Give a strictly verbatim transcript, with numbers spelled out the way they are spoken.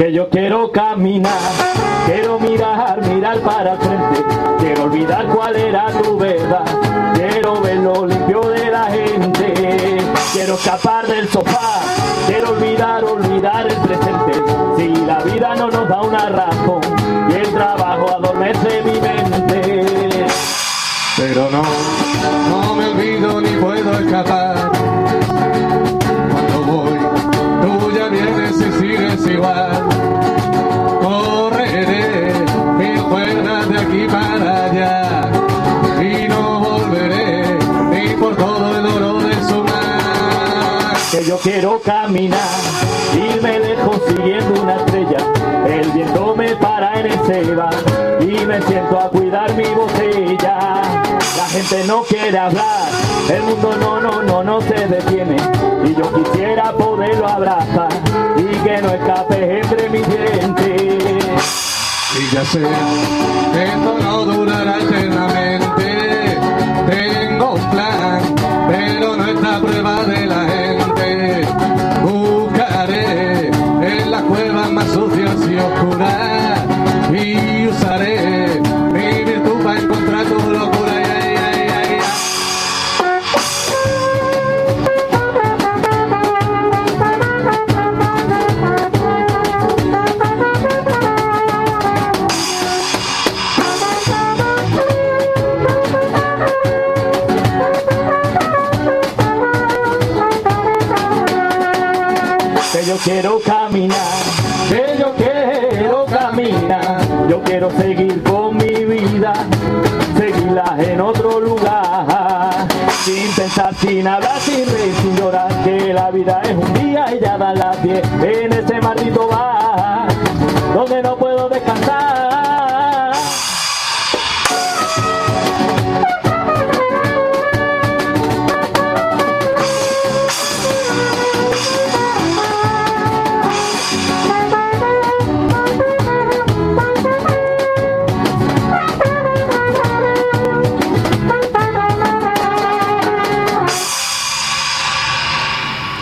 que yo quiero caminar, quiero mirar, mirar para el frente, quiero olvidar cuál era tu verdad, quiero ver lo limpio de la gente, quiero escapar del sofá, quiero olvidar, olvidar el presente, si la vida no nos da una razón y el trabajo adormece mi mente. Pero no, no me olvido ni puedo escapar. Cuando voy, tú ya vienes y sigues igual. Correré mil cuerdas de aquí para allá y no volveré ni por todo el oro de su mar. Que yo quiero caminar, irme lejos siguiendo una estrella, el viento me para en el ceba y me siento a cuidar mi botella. La gente no quiere hablar, el mundo no, no, no, no se detiene y yo quisiera poderlo abrazar y que no escape entre mis dientes. Y ya sé que esto no durará eternamente, tengo un plan, pero no está a prueba de la gente. Buscaré en las cuevas más sucias y oscuras y usaré mi virtud para encontrar tu locura. Ay, ay, ay, ay. Que yo quiero caminar, que yo quiero caminar, yo quiero seguir con mi vida, seguirla en otro lugar, sin pensar, sin hablar, sin reír, sin llorar, que la vida es un día y ya dan las diez en ese maldito bar.